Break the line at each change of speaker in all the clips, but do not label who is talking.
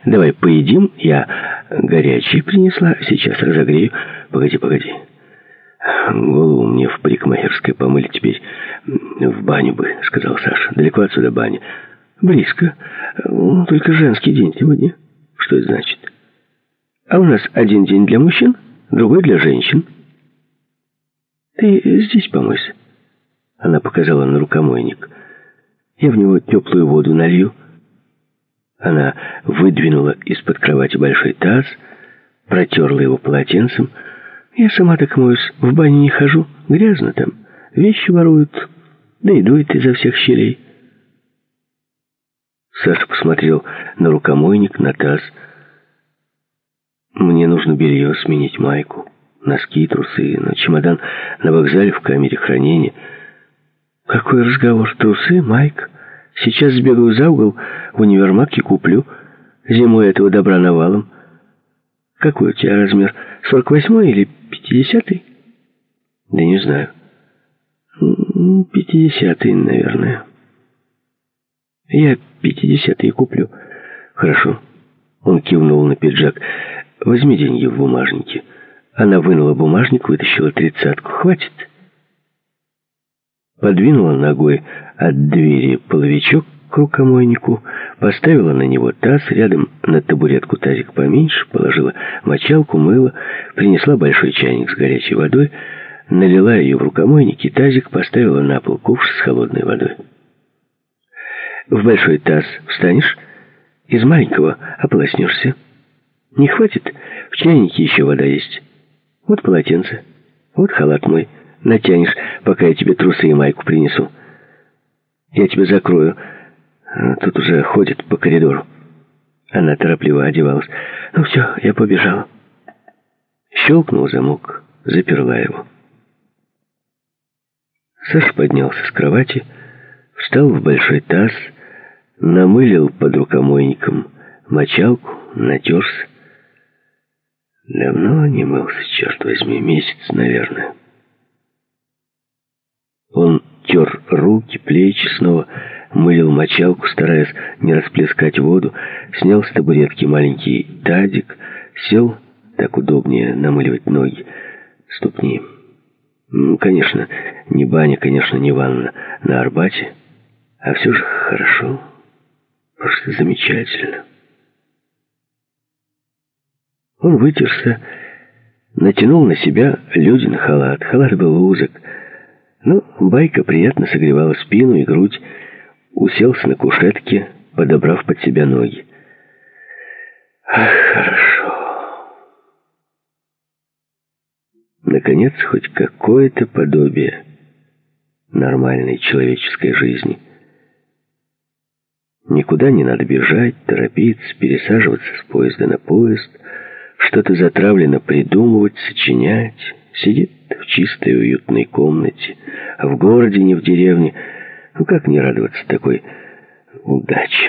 Давай поедим, я горячий принесла, сейчас разогрею. Погоди. Голову мне в парикмахерской помыли, теперь в баню бы, сказал Саша. Далеко отсюда баня? Близко. Только женский день сегодня. Что это значит? А у нас один день для мужчин, другой для женщин. Ты здесь помойся. Она показала на рукомойник. Я в него теплую воду налью. Она выдвинула из-под кровати большой таз, протерла его полотенцем. Я сама так моюсь, в бане не хожу, грязно там. Вещи воруют, да и дует изо всех щелей. Саша посмотрел на рукомойник, на таз. Мне нужно белье, сменить майку, носки, трусы, на чемодан на вокзале в камере хранения. Какой разговор? Трусы, майка? Сейчас сбегаю за угол, в универмаг и куплю. Зимой этого добра навалом. Какой у тебя размер? 48-й или 50-й? Да не знаю. 50-й, наверное. Я 50-й куплю. Хорошо. Он кивнул на пиджак. Возьми деньги в бумажнике. Она вынула бумажник, вытащила 30-ку. Хватит. Подвинула ногой от двери половичок к рукомойнику, поставила на него таз, рядом на табуретку тазик поменьше, положила мочалку, мыло, принесла большой чайник с горячей водой, налила ее в рукомойник и тазик, поставила на пол ковш с холодной водой. В большой таз встанешь, из маленького ополоснешься. Не хватит? В чайнике еще вода есть. Вот полотенце, вот халат мой. Натянешь, пока я тебе трусы и майку принесу. Я тебя закрою. Тут уже ходят по коридору. Она торопливо одевалась. Ну все, я побежала. Щелкнул замок, заперла его. Саша поднялся с кровати, встал в большой таз, намылил под рукомойником мочалку, натерся. Давно не мылся, черт возьми, месяц, наверное. Он тер руки, плечи, снова мылил мочалку, стараясь не расплескать воду, снял с табуретки маленький тазик, сел, так удобнее намыливать ноги, ступни. Конечно, не баня, конечно, не ванна на Арбате, а все же хорошо, просто замечательно. Он вытерся, натянул на себя Людин халат. Халат был узок, но байка приятно согревала спину и грудь. Уселся на кушетке, подобрав под себя ноги. Ах, хорошо. Наконец, хоть какое-то подобие нормальной человеческой жизни. Никуда не надо бежать, торопиться, пересаживаться с поезда на поезд, что-то затравленно придумывать, сочинять. Сидит в чистой уютной комнате, а в городе, не в деревне. Ну как не радоваться такой удаче?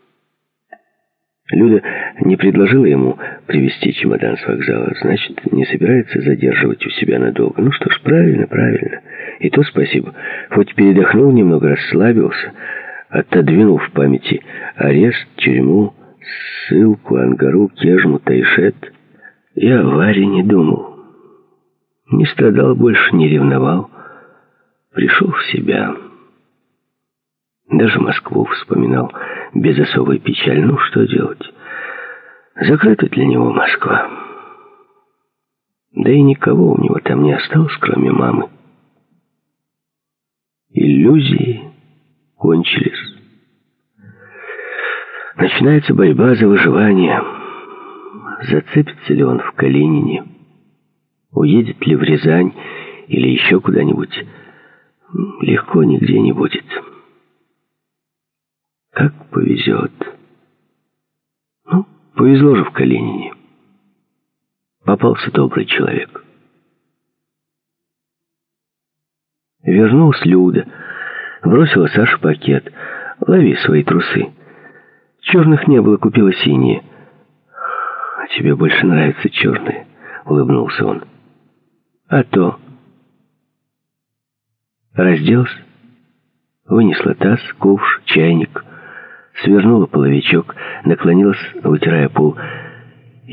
Люда не предложила ему привезти чемодан с вокзала, значит, не собирается задерживать у себя надолго. Ну что ж, правильно. И то спасибо. Хоть передохнул немного, расслабился, отодвинул в памяти арест, тюрьму, ссылку, Ангару, Кежму, Тайшет. Я о Варе не думал. Не страдал больше, не ревновал. Пришел в себя. Даже Москву вспоминал без особой печали. Ну, что делать? Закрыта для него Москва. Да и никого у него там не осталось, кроме мамы. Иллюзии кончились. Начинается борьба за выживание. Зацепится ли он в Калинине? Уедет ли в Рязань или еще куда-нибудь? Легко нигде не будет. Как повезет. Ну, повезло же в Калинине. Попался добрый человек. Вернулась Люда. Бросила Саше пакет. Лови свои трусы. Черных не было, купила синие. А тебе больше нравятся черные, улыбнулся он. А то. Разделась, вынесла таз, ковш, чайник, свернула половичок, наклонилась, вытирая пол,